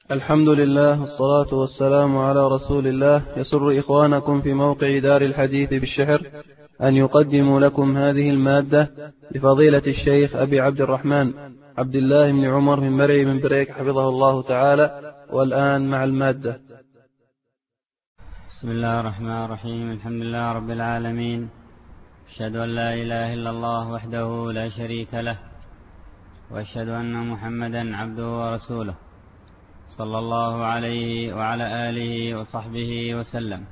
الحمد لله والصلاة والسلام على رسول الله. يسر إخوانكم في موقع دار الحديث بالشحر أن يقدموا لكم هذه المادة لفضيلة الشيخ أبي عبد الرحمن عبد الله بن عمر من مرعي من بريك حفظه الله تعالى. والآن مع المادة. بسم الله الرحمن الرحيم. الحمد لله رب العالمين، أشهد أن لا إله إلا الله وحده لا شريك له، وأشهد أن محمدا عبده ورسوله صلى الله عليه وعلى آله وصحبه وسلم.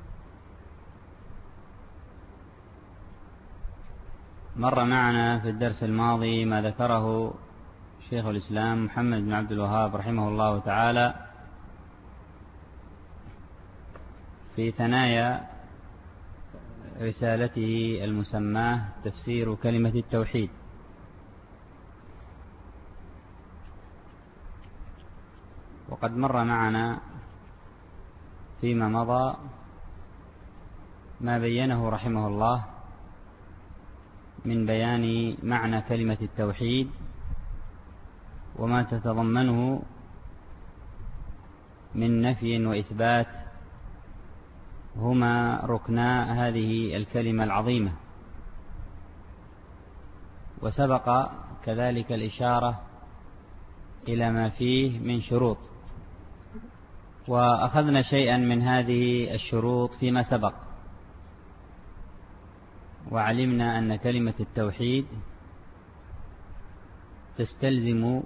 مر معنا في الدرس الماضي ما ذكره شيخ الإسلام محمد بن عبد الوهاب رحمه الله تعالى في ثنايا رسالته المسماة تفسير كلمة التوحيد. وقد مر معنا فيما مضى ما بينه رحمه الله من بيان معنى كلمة التوحيد وما تتضمنه من نفي وإثبات، هما ركنا هذه الكلمة العظيمة. وسبق كذلك الإشارة إلى ما فيه من شروط، وأخذنا شيئا من هذه الشروط فيما سبق، وعلمنا أن كلمة التوحيد تستلزم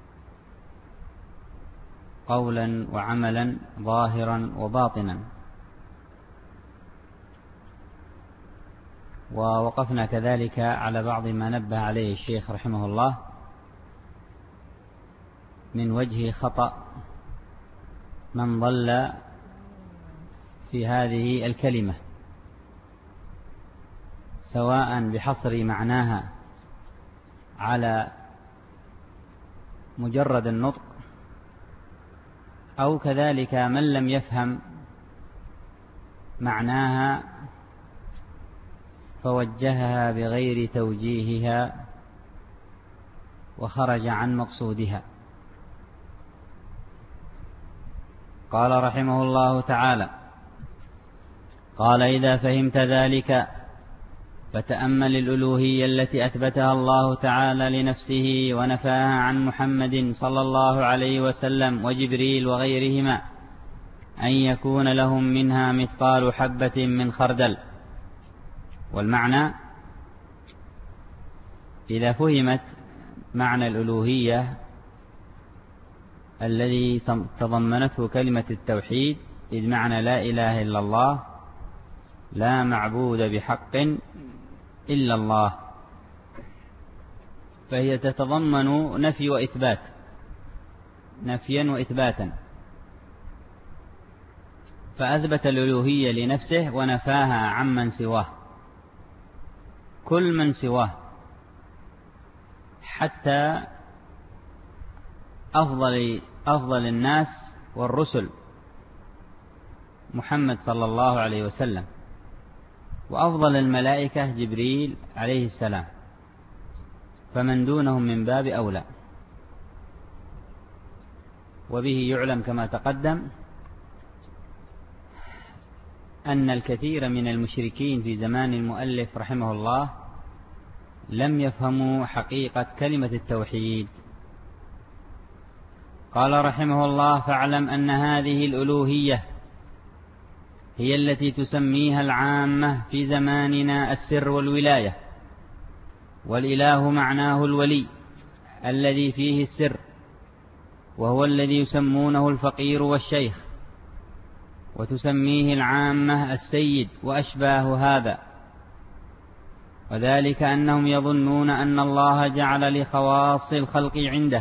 قولا وعملا ظاهرا وباطنا. ووقفنا كذلك على بعض ما نبه عليه الشيخ رحمه الله من وجه خطأ من ضل في هذه الكلمة، سواء بحصر معناها على مجرد النطق، أو كذلك من لم يفهم معناها فوجهها بغير توجيهها وخرج عن مقصودها. قال رحمه الله تعالى: قال: إذا فهمت ذلك فتأمل الألوهية التي أثبتها الله تعالى لنفسه ونفاها عن محمد صلى الله عليه وسلم وجبريل وغيرهما، أن يكون لهم منها مثقال حبة من خردل. والمعنى: إذا فهمت معنى الألوهية الذي تضمنته كلمة التوحيد، إذ معنى لا إله إلا الله، لا معبود بحق إلا الله، فهي تتضمن نفي وإثبات، نفيا وإثباتا، فأثبت الألوهية لنفسه ونفاها عمن سواه، كل من سواه، حتى أفضل الناس والرسل محمد صلى الله عليه وسلم، وأفضل الملائكة جبريل عليه السلام، فمن دونهم من باب أولى. وبه يعلم كما تقدم أن الكثير من المشركين في زمان المؤلف رحمه الله لم يفهموا حقيقة كلمة التوحيد. قال رحمه الله: فاعلم أن هذه الألوهية هي التي تسميها العامة في زماننا السر والولاية، والإله معناه الولي الذي فيه السر، وهو الذي يسمونه الفقير والشيخ، وتسميه العامة السيد وأشباه هذا. وذلك أنهم يظنون أن الله جعل لخواص الخلق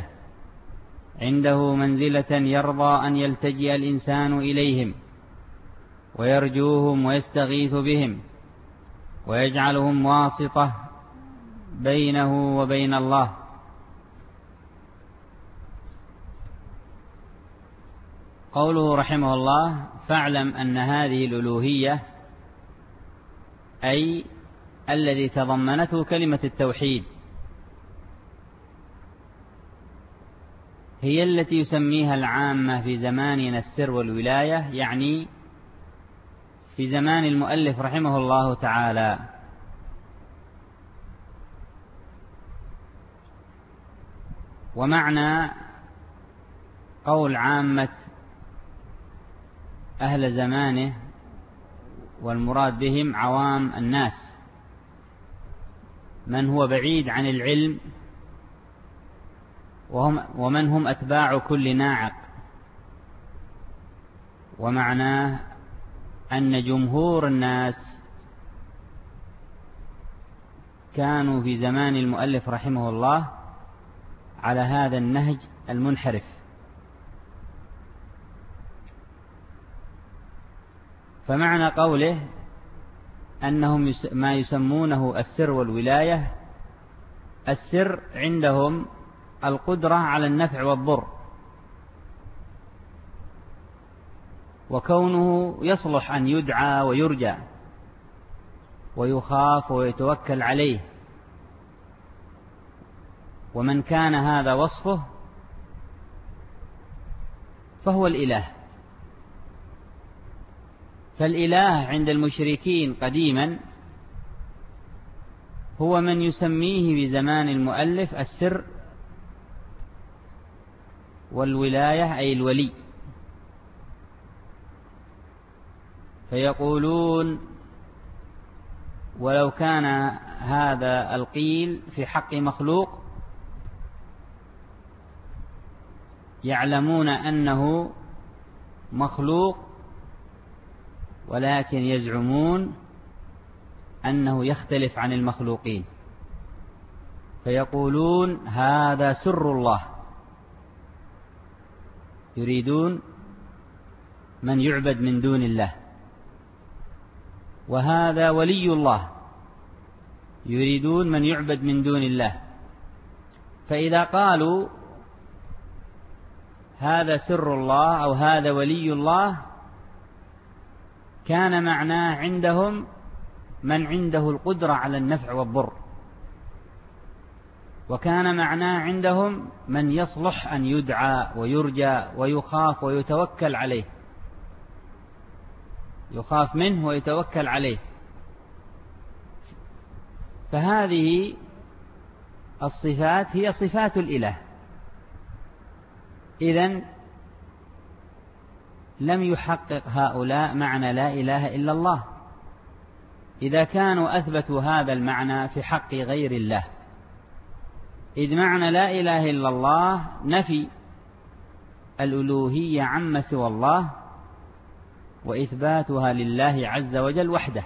عنده منزلة يرضى أن يلتجئ الإنسان إليهم ويرجوهم ويستغيث بهم، ويجعلهم واسطة بينه وبين الله. قوله رحمه الله: فاعلم أن هذه الألوهية، أي الذي تضمنته كلمة التوحيد، هي التي يسميها العامة في زماننا السر والولاية، يعني في زمان المؤلف رحمه الله تعالى. ومعنى قول عامة أهل زمانه والمراد بهم عوام الناس، من هو بعيد عن العلم ومن هم أتباع كل ناعق. ومعناه أن جمهور الناس كانوا في زمان المؤلف رحمه الله على هذا النهج المنحرف. فمعنى قوله أنهم ما يسمونه السر والولاية، السر عندهم القدرة على النفع والضر، وكونه يصلح أن يدعى ويرجى ويخاف ويتوكل عليه. ومن كان هذا وصفه فهو الإله. فالإله عند المشركين قديما هو من يسميه بزمان المؤلف السر والولاية، أي الولي. فيقولون ولو كان هذا القيل في حق مخلوق يعلمون أنه مخلوق، ولكن يزعمون أنه يختلف عن المخلوقين، فيقولون هذا سر الله. يريدون من يعبد من دون الله. وهذا ولي الله، يريدون من يعبد من دون الله. فإذا قالوا هذا سر الله أو هذا ولي الله، كان معناه عندهم من عنده القدرة على النفع والضر، وكان معناه عندهم من يصلح أن يدعى ويرجى ويخاف ويتوكل عليه، يخاف منه ويتوكل عليه. فهذه الصفات هي صفات الإله. إذن لم يحقق هؤلاء معنى لا إله إلا الله إذا كانوا أثبتوا هذا المعنى في حق غير الله، إذ معنى لا إله إلا الله نفي الألوهية عما سوى الله وإثباتها لله عز وجل وحده.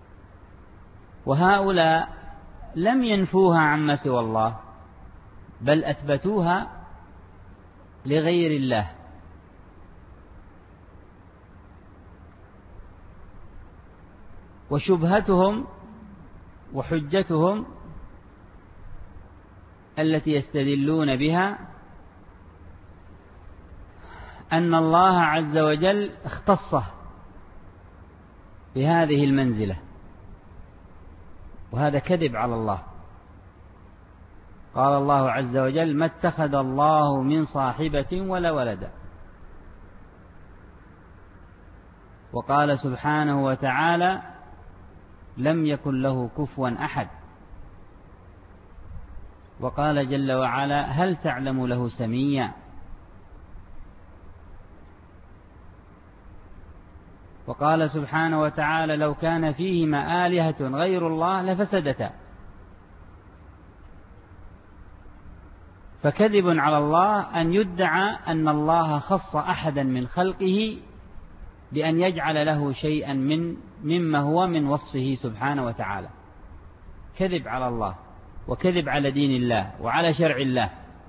وهؤلاء لم ينفوها عما سوى الله، بل أثبتوها لغير الله. وشبهتهم وحجتهم التي يستدلون بها أن الله عز وجل اختصه بهذه المنزلة، وهذا كذب على الله. قال الله عز وجل ما اتخذ الله من صاحبة ولا ولدا. وقال سبحانه وتعالى لم يكن له كفوا أحد. وقال جل وعلا هل تعلم له سميا. وقال سبحانه وتعالى لو كان فيهما آلهة غير الله لفسدتا. فكذب على الله أن يدعى أن الله خص أحدا من خلقه بأن يجعل له شيئا مما هو من وصفه سبحانه وتعالى. كذب على الله وكذب على دين الله وعلى شرع الله.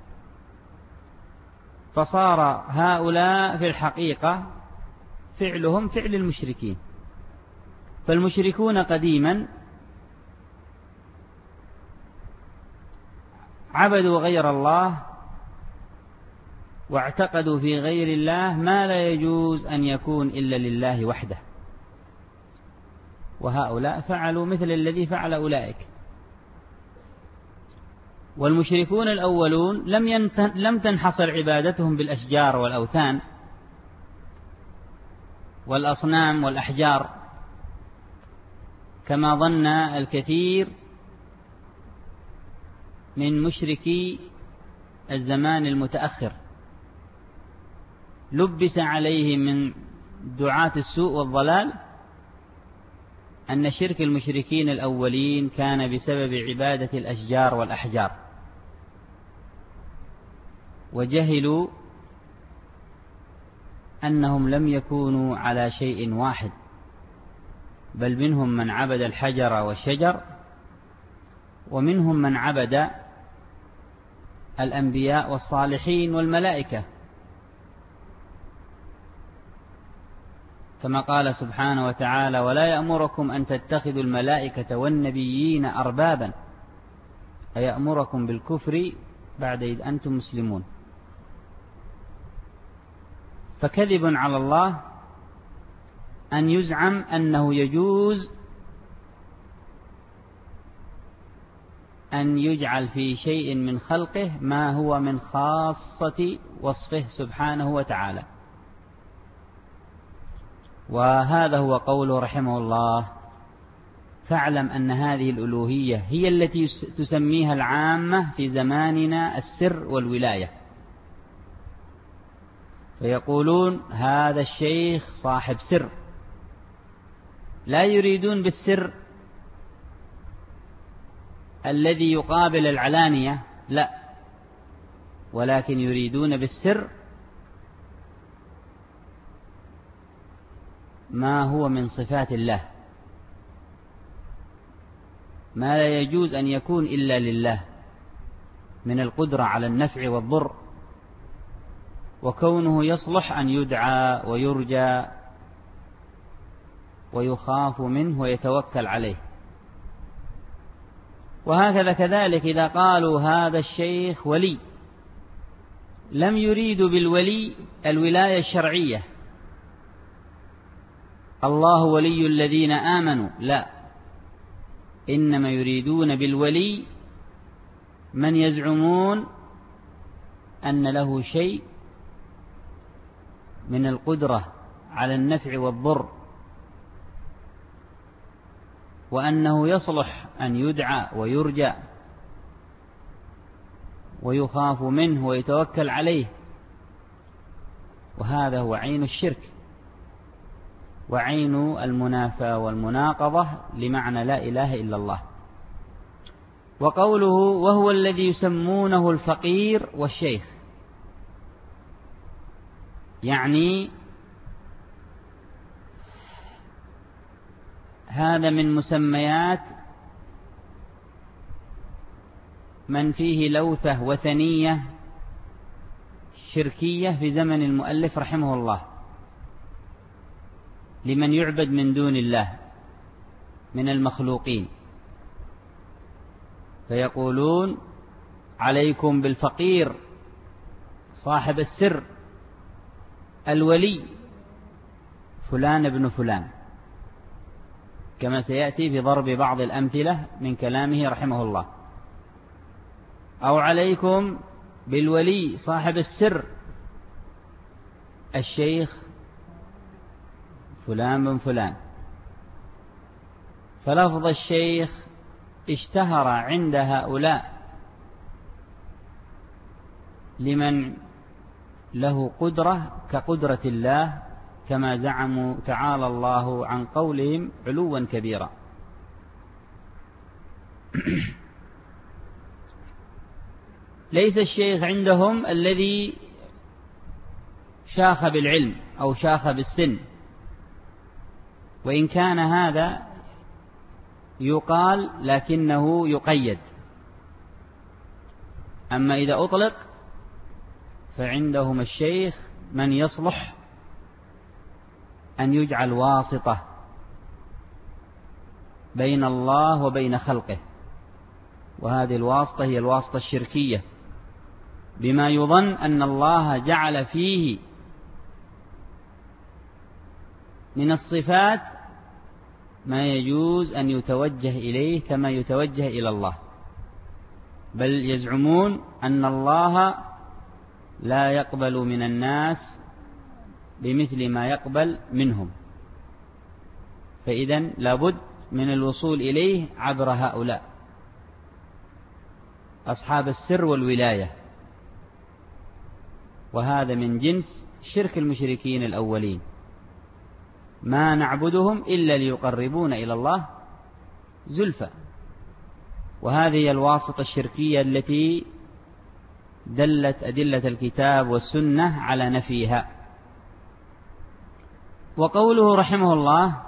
فصار هؤلاء في الحقيقة فعلهم فعل المشركين. فالمشركون قديما عبدوا غير الله واعتقدوا في غير الله ما لا يجوز أن يكون إلا لله وحده. وهؤلاء فعلوا مثل الذي فعل أولئك. والمشركون الأولون لم تنحصر عبادتهم بالأشجار والأوثان والأصنام والأحجار كما ظن الكثير من مشركي الزمان المتأخر، لبس عليه من دعاة السوء والضلال أن شرك المشركين الأولين كان بسبب عبادة الأشجار والأحجار، وجهلوا أنهم لم يكونوا على شيء واحد، بل منهم من عبد الحجر والشجر، ومنهم من عبد الأنبياء والصالحين والملائكة، كما قال سبحانه وتعالى: ولا يأمركم أن تتخذوا الملائكة والنبيين أربابا، أيأمركم بالكفر بعد إذ أنتم مسلمون. فكذب على الله أن يزعم أنه يجوز أن يجعل في شيء من خلقه ما هو من خاصة وصفه سبحانه وتعالى. وهذا هو قوله رحمه الله: فاعلم أن هذه الألوهية هي التي تسميها العامة في زماننا السر والولاية، فيقولون هذا الشيخ صاحب سر، لا يريدون بالسر الذي يقابل العلانية، لا، ولكن يريدون بالسر ما هو من صفات الله، ما لا يجوز أن يكون إلا لله من القدرة على النفع والضر، وكونه يصلح أن يدعى ويرجى ويخاف منه ويتوكل عليه. وهكذا كذلك إذا قالوا هذا الشيخ ولي، لم يريدوا بالولي الولاية الشرعية، الله ولي الذين آمنوا، لا، إنما يريدون بالولي من يزعمون أن له شيء من القدرة على النفع والضر، وأنه يصلح أن يدعى ويرجى ويخاف منه ويتوكل عليه. وهذا هو عين الشرك وعين المنافاة والمناقضة لمعنى لا إله إلا الله. وقوله وهو الذي يسمونه الفقير والشيخ، يعني هذا من مسميات من فيه لوثة وثنية شركية في زمن المؤلف رحمه الله، لمن يعبد من دون الله من المخلوقين، فيقولون عليكم بالفقير صاحب السر الولي فلان ابن فلان، كما سيأتي في ضرب بعض الأمثلة من كلامه رحمه الله. أو عليكم بالولي صاحب السر الشيخ فلان بن فلان. فلفظ الشيخ اشتهر عند هؤلاء لمن له قدرة كقدرة الله، كما زعموا تعالى الله عن قولهم علوا كبيرا. ليس الشيخ عندهم الذي شاخ بالعلم أو شاخ بالسن، وإن كان هذا يقال لكنه يقيد. أما إذا أطلق فعندهم الشيخ من يصلح أن يجعل واسطة بين الله وبين خلقه، وهذه الواسطة هي الواسطة الشركية، بما يظن أن الله جعل فيه من الصفات ما يجوز أن يتوجه إليه كما يتوجه إلى الله. بل يزعمون أن الله لا يقبل من الناس بمثل ما يقبل منهم، فإذن لابد من الوصول إليه عبر هؤلاء أصحاب السر والولاية. وهذا من جنس شرك المشركين الأولين، ما نعبدهم إلا ليقربون إلى الله زلفى. وهذه هي الواسطة الشركية التي دلت أدلة الكتاب والسنة على نفيها. وقوله رحمه الله: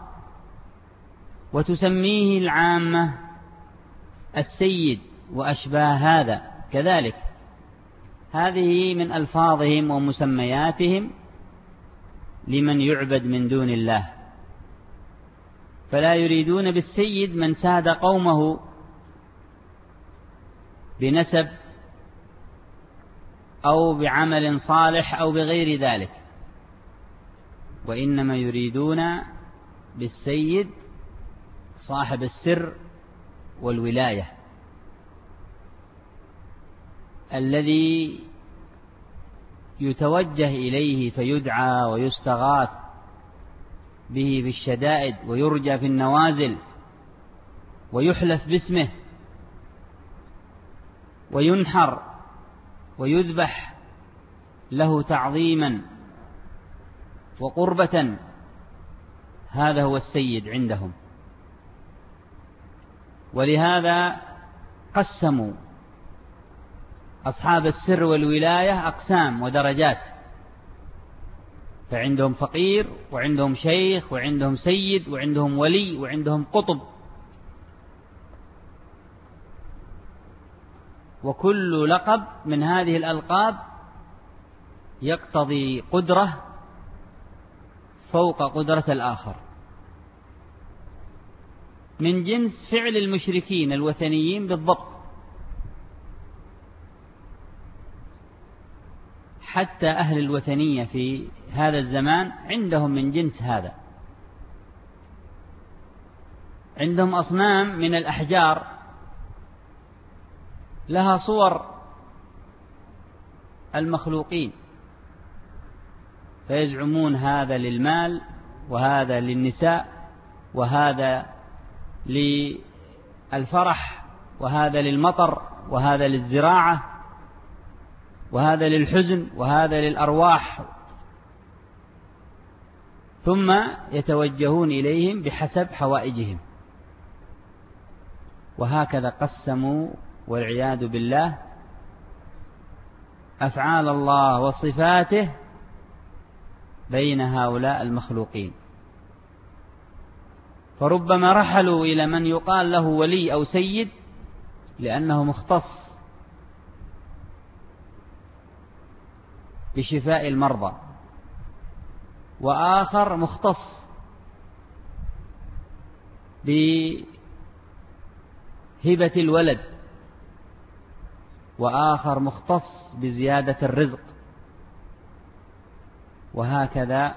وتسميه العامة السيد وأشباه هذا، كذلك هذه من ألفاظهم ومسمياتهم لمن يعبد من دون الله، فلا يريدون بالسيد من ساد قومه بنسب أو بعمل صالح أو بغير ذلك، وإنما يريدون بالسيد صاحب السر والولاية الذي يتوجه إليه فيدعى ويستغاث به في الشدائد ويرجى في النوازل ويحلف باسمه وينحر ويذبح له تعظيما وقربة. هذا هو السيد عندهم. ولهذا قسموا أصحاب السر والولاية أقسام ودرجات، فعندهم فقير وعندهم شيخ وعندهم سيد وعندهم ولي وعندهم قطب، وكل لقب من هذه الألقاب يقتضي قدرة فوق قدرة الآخر، من جنس فعل المشركين الوثنيين بالضبط. حتى أهل الوثنية في هذا الزمان عندهم من جنس هذا، عندهم أصنام من الأحجار لها صور المخلوقين، فيزعمون هذا للمال وهذا للنساء وهذا للفرح وهذا للمطر وهذا للزراعة وهذا للحزن وهذا للأرواح، ثم يتوجهون إليهم بحسب حوائجهم. وهكذا قسموا والعياذ بالله أفعال الله وصفاته بين هؤلاء المخلوقين، فربما رحلوا إلى من يقال له ولي أو سيد لأنه مختص بشفاء المرضى، وآخر مختص بهبة الولد، وآخر مختص بزيادة الرزق، وهكذا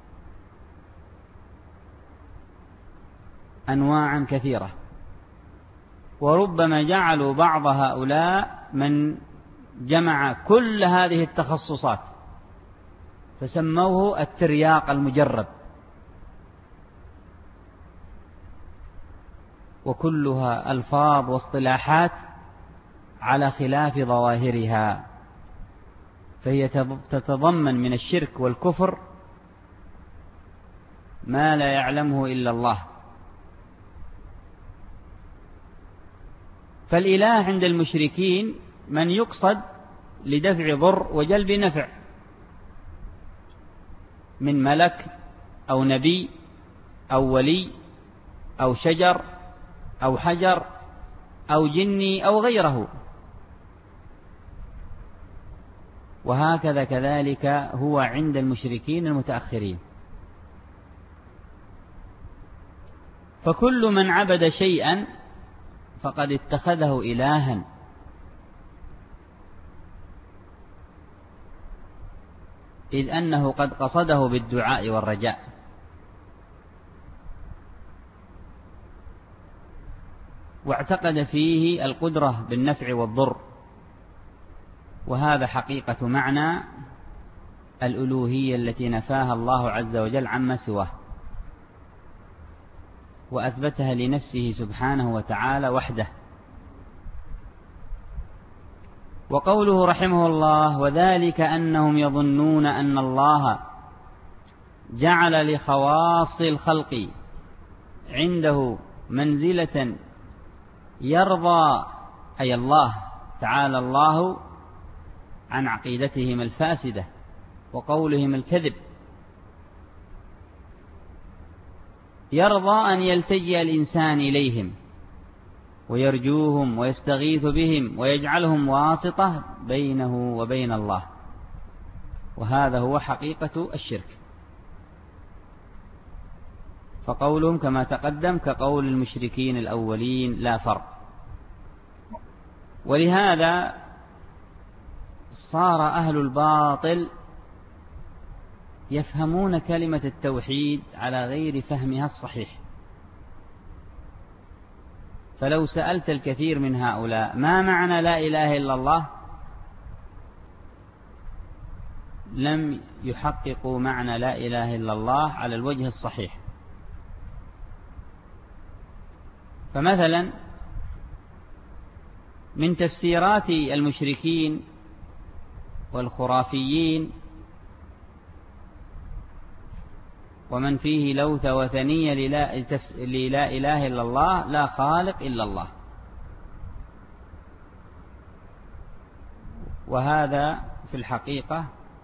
أنواعا كثيرة. وربما جعلوا بعض هؤلاء من جمع كل هذه التخصصات فسموه الترياق المجرب، وكلها ألفاظ واصطلاحات على خلاف ظواهرها، فهي تتضمن من الشرك والكفر ما لا يعلمه إلا الله. فالإله عند المشركين من يقصد لدفع ضر وجلب نفع من ملك أو نبي أو ولي أو شجر أو حجر أو جني أو غيره. وهكذا كذلك هو عند المشركين المتأخرين. فكل من عبد شيئا فقد اتخذه إلها، إذ أنه قد قصده بالدعاء والرجاء. واعتقد فيه القدرة بالنفع والضر، وهذا حقيقة معنى الألوهية التي نفاها الله عز وجل عما سواه، وأثبتها لنفسه سبحانه وتعالى وحده. وقوله رحمه الله: وذلك أنهم يظنون أن الله جعل لخواص الخلق عنده منزلة يرضى، أي الله تعالى الله عن عقيدتهم الفاسدة وقولهم الكذب، يرضى أن يلتجئ الإنسان إليهم ويرجوهم ويستغيث بهم ويجعلهم واسطة بينه وبين الله، وهذا هو حقيقة الشرك. فقولهم كما تقدم كقول المشركين الأولين لا فرق. ولهذا صار أهل الباطل يفهمون كلمة التوحيد على غير فهمها الصحيح. فلو سألت الكثير من هؤلاء ما معنى لا إله إلا الله، لم يحققوا معنى لا إله إلا الله على الوجه الصحيح. فمثلا من تفسيرات المشركين والخرافيين ومن فيه لوثة وثنية للا إله إلا الله لا خالق إلا الله، وهذا في الحقيقة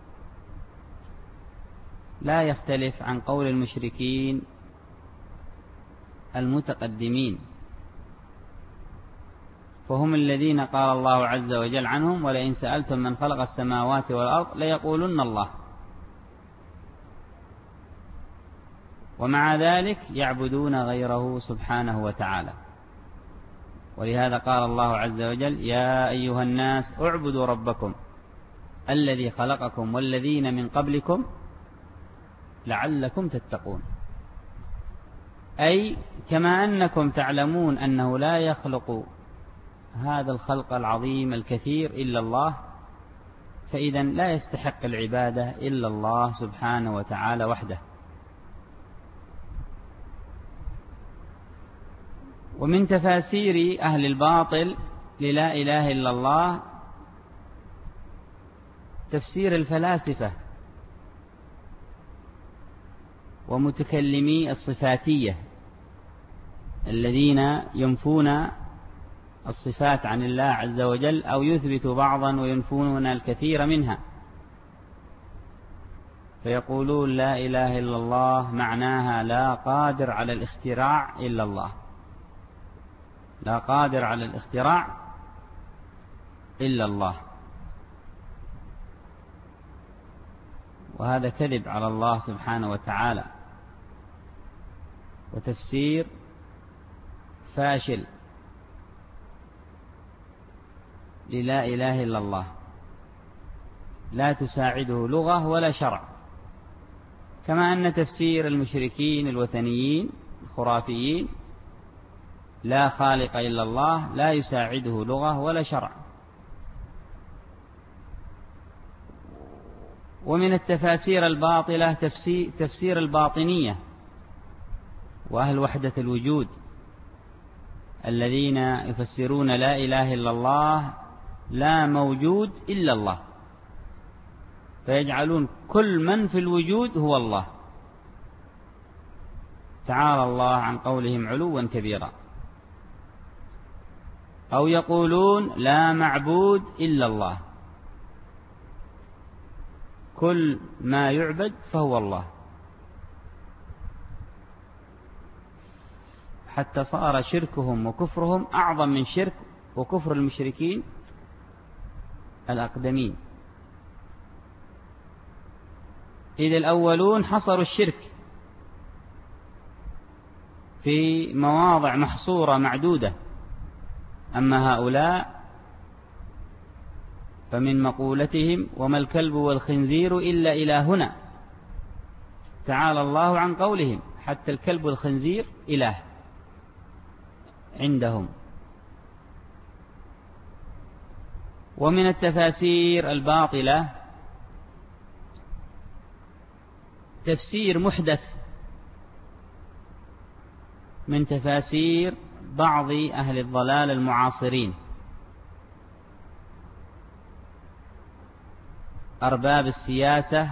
لا يختلف عن قول المشركين المتقدمين، فهم الذين قال الله عز وجل عنهم: ولئن سألتم من خلق السماوات والأرض ليقولن الله. ومع ذلك يعبدون غيره سبحانه وتعالى. ولهذا قال الله عز وجل: يا أيها الناس اعبدوا ربكم الذي خلقكم والذين من قبلكم لعلكم تتقون. أي كما أنكم تعلمون أنه لا يخلق هذا الخلق العظيم الكثير إلا الله، فإذا لا يستحق العبادة إلا الله سبحانه وتعالى وحده. ومن تفاسير أهل الباطل للا إله إلا الله تفسير الفلاسفة ومتكلمي الصفاتية الذين ينفون الصفات عن الله عز وجل أو يثبتوا بعضا وينفون الكثير منها، فيقولون لا إله إلا الله معناها لا قادر على الاختراع إلا الله، لا قادر على الاختراع إلا الله، وهذا كذب على الله سبحانه وتعالى وتفسير فاشل للا إله إلا الله، لا تساعده لغة ولا شرع، كما أن تفسير المشركين الوثنيين الخرافيين لا خالق إلا الله لا يساعده لغة ولا شرع. ومن التفاسير الباطلة تفسير الباطنية وأهل وحدة الوجود الذين يفسرون لا إله إلا الله لا موجود إلا الله، فيجعلون كل من في الوجود هو الله، تعالى الله عن قولهم علوا كبيرا. أو يقولون لا معبود إلا الله، كل ما يعبد فهو الله، حتى صار شركهم وكفرهم أعظم من شرك وكفر المشركين الأقدمين. إذ الأولون حصروا الشرك في مواضع محصورة معدودة، أما هؤلاء فمن مقولتهم وما الكلب والخنزير إلا إلهنا، تعالى الله عن قولهم حتى الكلب والخنزير إله عندهم، ومن التفاسير الباطلة تفسير محدث من تفاسير بعض أهل الضلال المعاصرين أرباب السياسة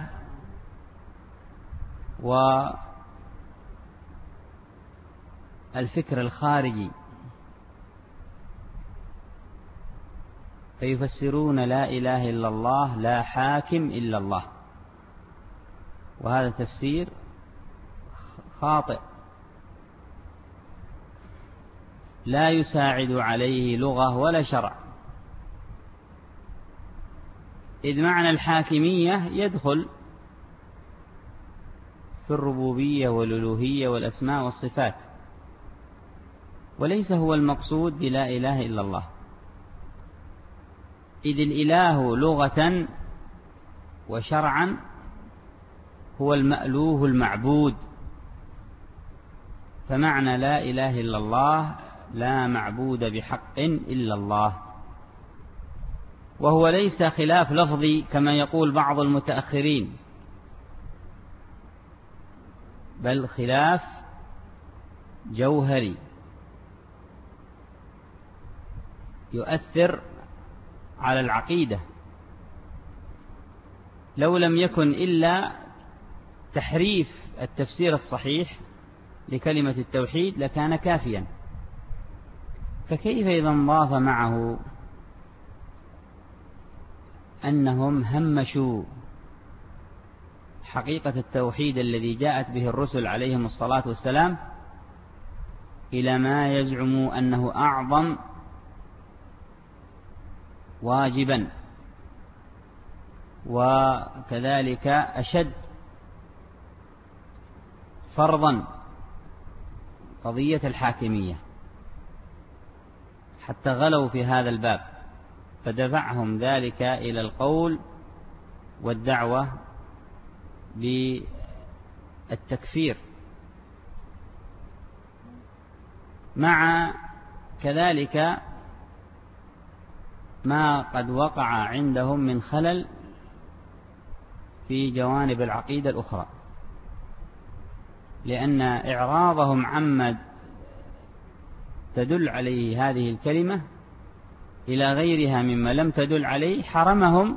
والفكر الخارجي، فيفسرون لا إله إلا الله لا حاكم إلا الله، وهذا تفسير خاطئ لا يساعد عليه لغة ولا شرع، إذ معنى الحاكمية يدخل في الربوبية والألوهية والأسماء والصفات، وليس هو المقصود بلا إله إلا الله، إذ الإله لغة وشرعا هو المألوه المعبود، فمعنى لا إله إلا الله لا معبود بحق إلا الله، وهو ليس خلاف لفظي كما يقول بعض المتأخرين، بل خلاف جوهري يؤثر على العقيدة، لو لم يكن إلا تحريف التفسير الصحيح لكلمة التوحيد لكان كافيا، فكيف إذا انضاف معه أنهم همشوا حقيقة التوحيد الذي جاءت به الرسل عليهم الصلاة والسلام إلى ما يزعموا أنه أعظم واجبا وكذلك أشد فرضا قضية الحاكمية، حتى غلوا في هذا الباب، فدفعهم ذلك إلى القول والدعوة بالتكفير، مع كذلك ما قد وقع عندهم من خلل في جوانب العقيدة الأخرى، لأن إعراضهم عما تدل عليه هذه الكلمة إلى غيرها مما لم تدل عليه حرمهم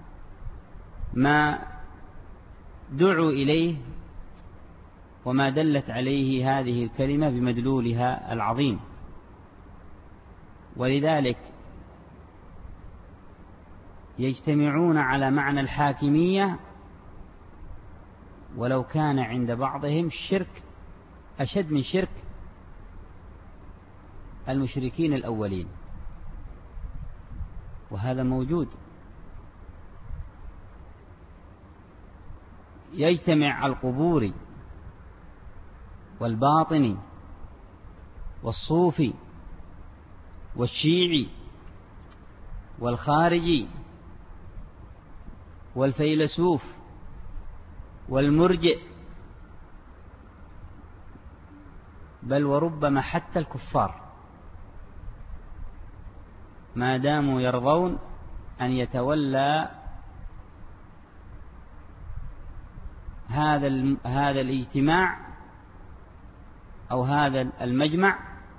ما دعوا إليه وما دلت عليه هذه الكلمة بمدلولها العظيم. ولذلك يجتمعون على معنى الحاكمية ولو كان عند بعضهم شرك أشد من شرك المشركين الأولين، وهذا موجود. يجتمع القبوري والباطني والصوفي والشيعي والخارجي والفيلسوف والمرجئ، بل وربما حتى الكفار، ما داموا يرضون أن يتولى هذا الاجتماع أو هذا المجمع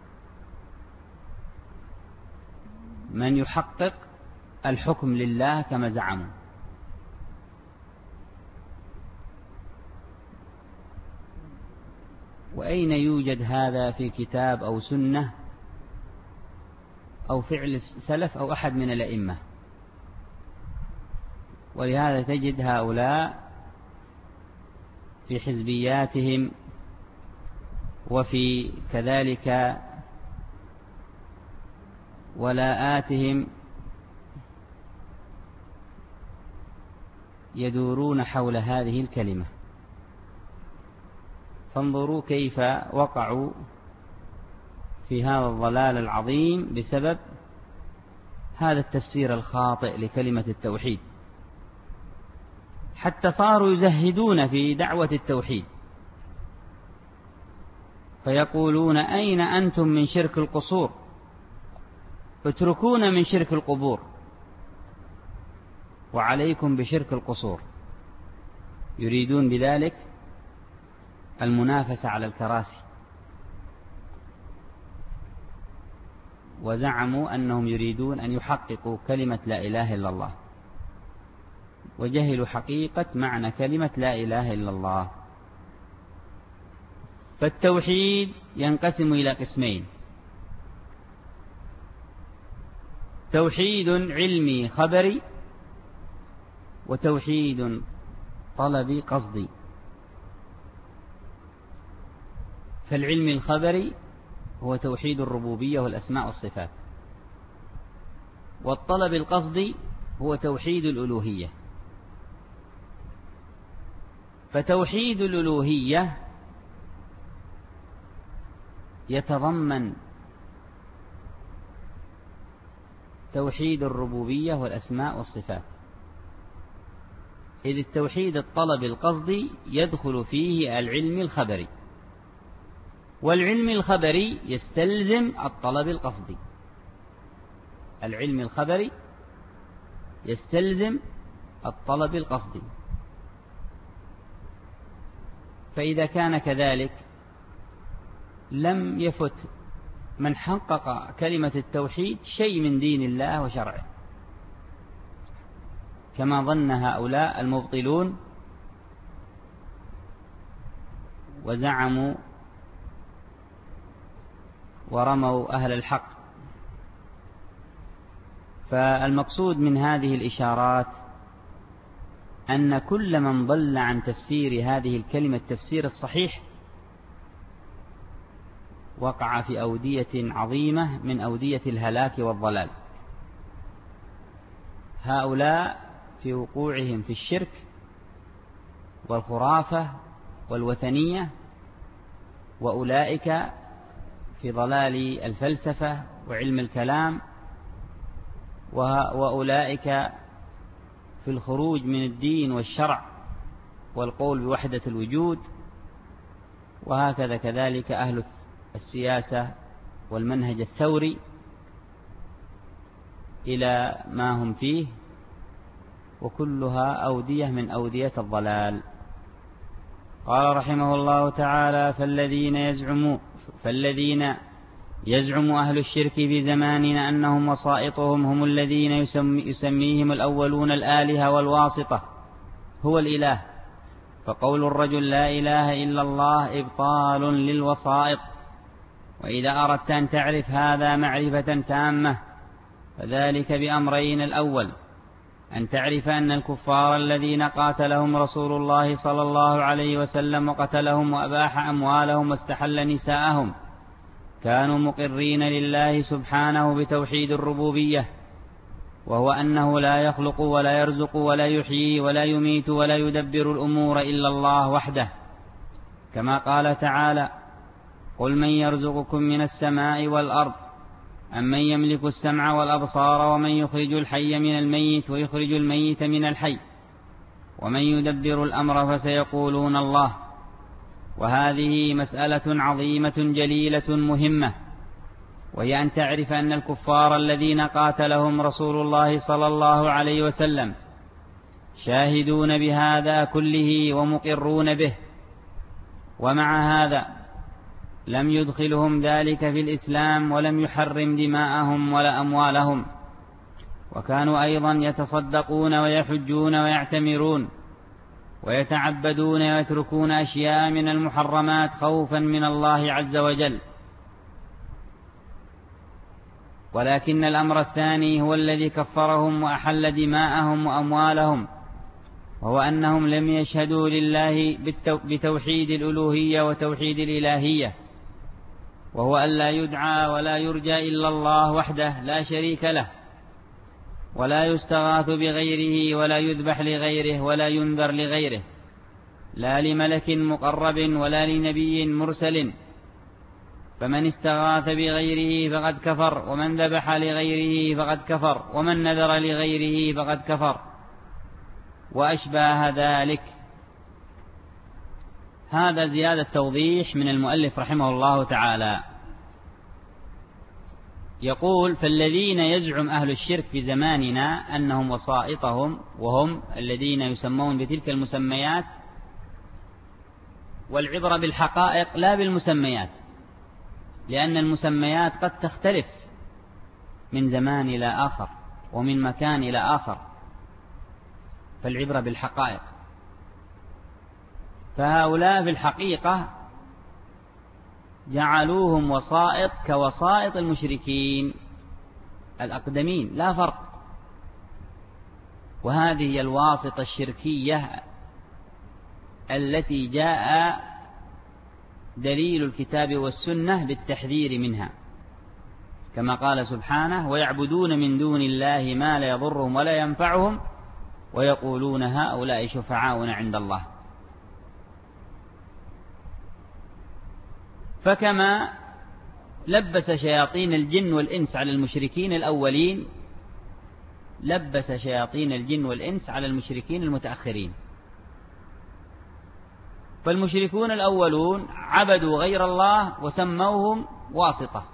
من يحقق الحكم لله كما زعموا. وأين يوجد هذا في كتاب أو سنة أو فعل سلف أو أحد من الأئمة؟ ولهذا تجد هؤلاء في حزبياتهم وفي كذلك ولاءاتهم يدورون حول هذه الكلمة، فانظروا كيف وقعوا في هذا الضلال العظيم بسبب هذا التفسير الخاطئ لكلمة التوحيد، حتى صاروا يزهدون في دعوة التوحيد، فيقولون أين أنتم من شرك القصور؟ اتركونا من شرك القبور، وعليكم بشرك القصور، يريدون بذلك المنافسة على الكراسي، وزعموا أنهم يريدون أن يحققوا كلمة لا إله إلا الله، وجهلوا حقيقة معنى كلمة لا إله إلا الله. فالتوحيد ينقسم إلى قسمين: توحيد علمي خبري، وتوحيد طلبي قصدي. فالعلم الخبري هو توحيد الربوبية والأسماء والصفات، والطلب القصدي هو توحيد الألوهية. فتوحيد الألوهية يتضمن توحيد الربوبية والأسماء والصفات، إذ التوحيد الطلب القصدي يدخل فيه العلم الخبري، والعلم الخبري يستلزم الطلب القصدي. العلم الخبري يستلزم الطلب القصدي. فإذا كان كذلك لم يفت من حقق كلمة التوحيد شيء من دين الله وشرعه، كما ظن هؤلاء المبطلون وزعموا ورموا أهل الحق. فالمقصود من هذه الإشارات أن كل من ضل عن تفسير هذه الكلمة التفسير الصحيح وقع في أودية عظيمة من أودية الهلاك والضلال. هؤلاء في وقوعهم في الشرك والخرافة والوثنية، وأولئك في ضلال الفلسفة وعلم الكلام، وأولئك في الخروج من الدين والشرع والقول بوحدة الوجود، وهكذا كذلك أهل السياسة والمنهج الثوري إلى ما هم فيه، وكلها أودية من أودية الضلال. قال رحمه الله تعالى: فالذين يزعم أهل الشرك في زماننا أنهم وسائطهم هم الذين يسميهم الأولون الآلهة، والواسطة هو الإله. فقول الرجل لا إله إلا الله إبطال للوسائط. وإذا أردت أن تعرف هذا معرفة تامة فذلك بأمرين: الأول أن تعرف أن الكفار الذين قاتلهم رسول الله صلى الله عليه وسلم وقتلهم وأباح أموالهم واستحل نساءهم كانوا مقرين لله سبحانه بتوحيد الربوبية، وهو أنه لا يخلق ولا يرزق ولا يحيي ولا يميت ولا يدبر الأمور إلا الله وحده، كما قال تعالى: قل من يرزقكم من السماء والأرض أمن يملك السمع والأبصار ومن يخرج الحي من الميت ويخرج الميت من الحي ومن يدبر الأمر فسيقولون الله. وهذه مسألة عظيمة جليلة مهمة، وهي أن تعرف أن الكفار الذين قاتلهم رسول الله صلى الله عليه وسلم شاهدون بهذا كله ومقرون به، ومع هذا لم يدخلهم ذلك في الإسلام ولم يحرم دماءهم ولا أموالهم، وكانوا أيضا يتصدقون ويحجون ويعتمرون ويتعبدون ويتركون أشياء من المحرمات خوفا من الله عز وجل. ولكن الأمر الثاني هو الذي كفرهم وأحل دماءهم وأموالهم، وهو أنهم لم يشهدوا لله بتوحيد الألوهية وتوحيد الإلهية، وهو أن لا يدعى ولا يرجى إلا الله وحده لا شريك له، ولا يستغاث بغيره ولا يذبح لغيره ولا ينذر لغيره، لا لملك مقرب ولا لنبي مرسل. فمن استغاث بغيره فقد كفر، ومن ذبح لغيره فقد كفر، ومن نذر لغيره فقد كفر، وأشباه ذلك. هذا زيادة توضيح من المؤلف رحمه الله تعالى. يقول: فالذين يزعم أهل الشرك في زماننا أنهم وسائطهم، وهم الذين يسمون بتلك المسميات، والعبرة بالحقائق لا بالمسميات، لأن المسميات قد تختلف من زمان إلى آخر ومن مكان إلى آخر، فالعبرة بالحقائق. فهؤلاء في الحقيقة جعلوهم وسائط كوسائط المشركين الأقدمين، لا فرق. وهذه هي الواسطة الشركية التي جاء دليل الكتاب والسنة بالتحذير منها، كما قال سبحانه: ويعبدون من دون الله ما لا يضرهم ولا ينفعهم ويقولون هؤلاء شفعاؤنا عند الله. فكما لبس شياطين الجن والإنس على المشركين الأولين، لبس شياطين الجن والإنس على المشركين المتأخرين. فالمشركون الأولون عبدوا غير الله وسموهم واسطة،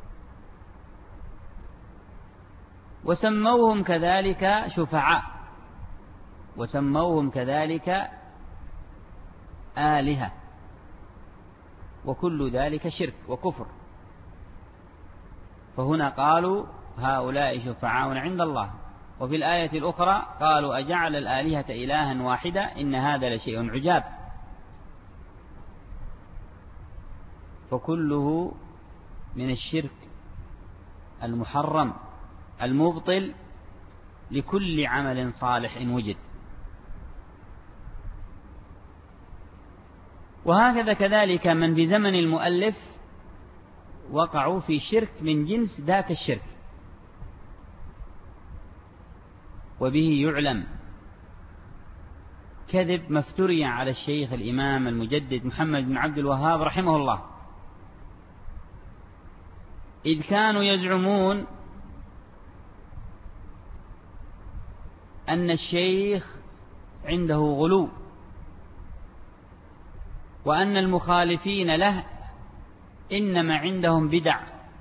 وسموهم كذلك شفعاء، وسموهم كذلك آلهة، وكل ذلك شرك وكفر. فهنا قالوا هؤلاء شفعاؤنا عند الله، وفي الآية الأخرى قالوا أجعل الآلهة إلها واحدة إن هذا لشيء عجاب. فكله من الشرك المحرم المبطل لكل عمل صالح إن وجد. وهكذا كذلك من في زمن المؤلف وقعوا في شرك من جنس ذاك الشرك، وبه يعلم كذب مفتري على الشيخ الإمام المجدد محمد بن عبد الوهاب رحمه الله، إذ كانوا يزعمون أن الشيخ عنده غلو، وأن المخالفين له إنما عندهم بدع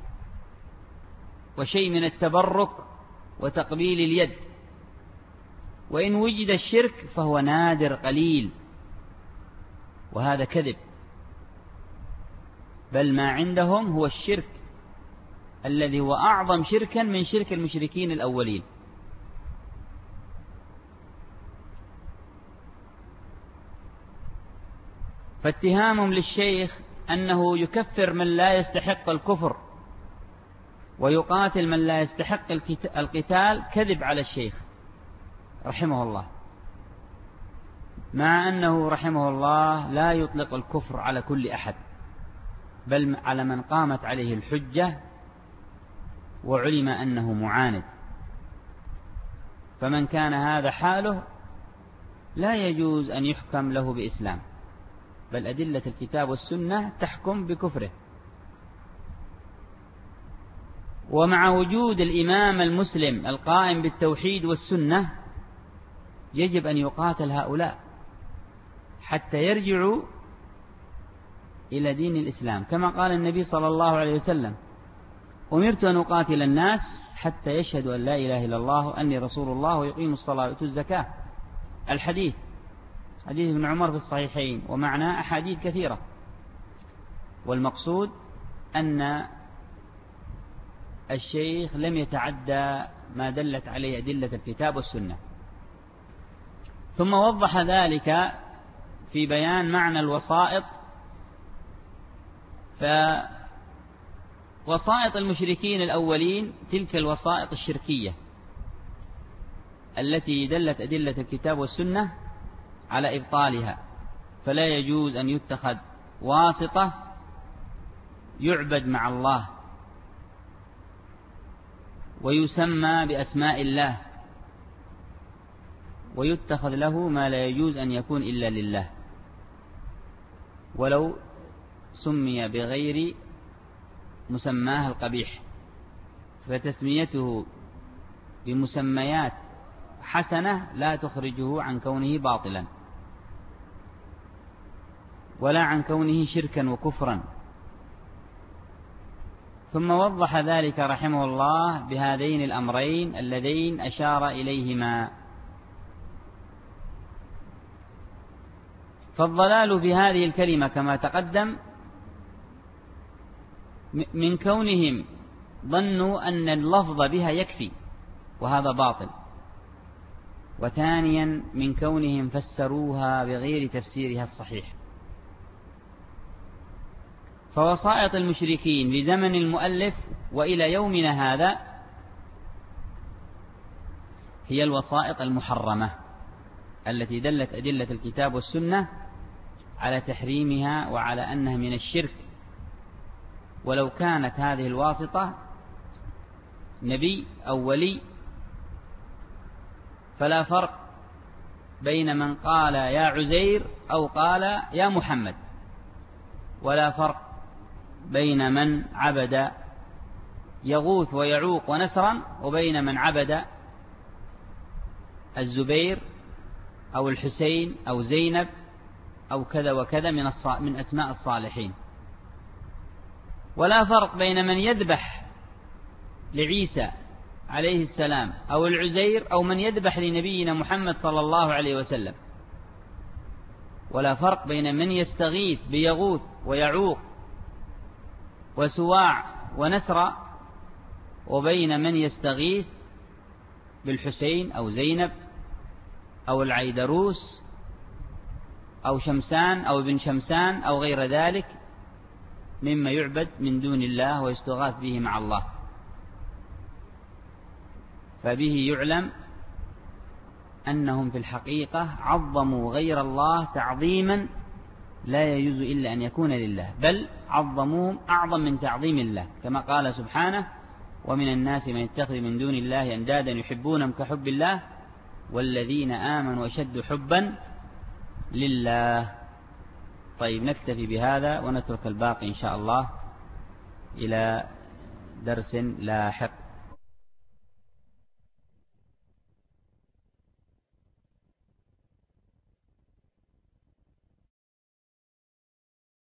وشيء من التبرك وتقبيل اليد، وإن وجد الشرك فهو نادر قليل. وهذا كذب، بل ما عندهم هو الشرك الذي هو أعظم شركا من شرك المشركين الأولين. فاتهامهم للشيخ أنه يكفر من لا يستحق الكفر ويقاتل من لا يستحق القتال كذب على الشيخ رحمه الله، مع أنه رحمه الله لا يطلق الكفر على كل أحد، بل على من قامت عليه الحجة وعلم أنه معاند. فمن كان هذا حاله لا يجوز أن يحكم له بإسلام، بل أدلة الكتاب والسنة تحكم بكفره. ومع وجود الإمام المسلم القائم بالتوحيد والسنة يجب أن يقاتل هؤلاء حتى يرجعوا إلى دين الإسلام، كما قال النبي صلى الله عليه وسلم: أمرت أن أقاتل الناس حتى يشهدوا أن لا إله إلا الله وأني رسول الله ويقيموا الصلاة ويؤتوا الزكاة. الحديث حديث ابن عمر في الصحيحين، ومعناه أحاديث كثيرة. والمقصود أن الشيخ لم يتعدى ما دلت عليه أدلة الكتاب والسنة. ثم وضح ذلك في بيان معنى الوسائط. فوسائط المشركين الأولين تلك الوسائط الشركية التي دلت أدلة الكتاب والسنة على إبطالها، فلا يجوز أن يتخذ واسطة يعبد مع الله ويسمى بأسماء الله ويتخذ له ما لا يجوز أن يكون إلا لله، ولو سمي بغير مسماه القبيح، فتسميته بمسميات حسنة لا تخرجه عن كونه باطلا ولا عن كونه شركا وكفرا. ثم وضح ذلك رحمه الله بهذين الأمرين اللذين أشار إليهما. فالضلال في هذه الكلمة كما تقدم من كونهم ظنوا أن اللفظ بها يكفي، وهذا باطل. وثانيا من كونهم فسروها بغير تفسيرها الصحيح. فوسائط المشركين لزمن المؤلف وإلى يومنا هذا هي الوسائط المحرمة التي دلت أدلة الكتاب والسنة على تحريمها وعلى أنها من الشرك، ولو كانت هذه الواسطة نبي أو ولي. فلا فرق بين من قال يا عزير أو قال يا محمد، ولا فرق بين من عبد يغوث ويعوق ونسرا وبين من عبد الزبير أو الحسين أو زينب أو كذا وكذا من أسماء الصالحين. ولا فرق بين من يذبح لعيسى عليه السلام أو العزير أو من يذبح لنبينا محمد صلى الله عليه وسلم. ولا فرق بين من يستغيث بيغوث ويعوق وسواع ونسر وبين من يستغيث بالحسين أو زينب أو العيدروس أو شمسان أو ابن شمسان أو غير ذلك مما يعبد من دون الله ويستغاث به مع الله. فبه يعلم أنهم في الحقيقة عظموا غير الله تعظيما لا يجوز إلا أن يكون لله، بل عظموهم أعظم من تعظيم الله، كما قال سبحانه: ومن الناس من يتخذ من دون الله أندادا يحبونهم كحب الله والذين آمنوا أشد حبا لله. طيب، نكتفي بهذا ونترك الباقي إن شاء الله إلى درس لاحق.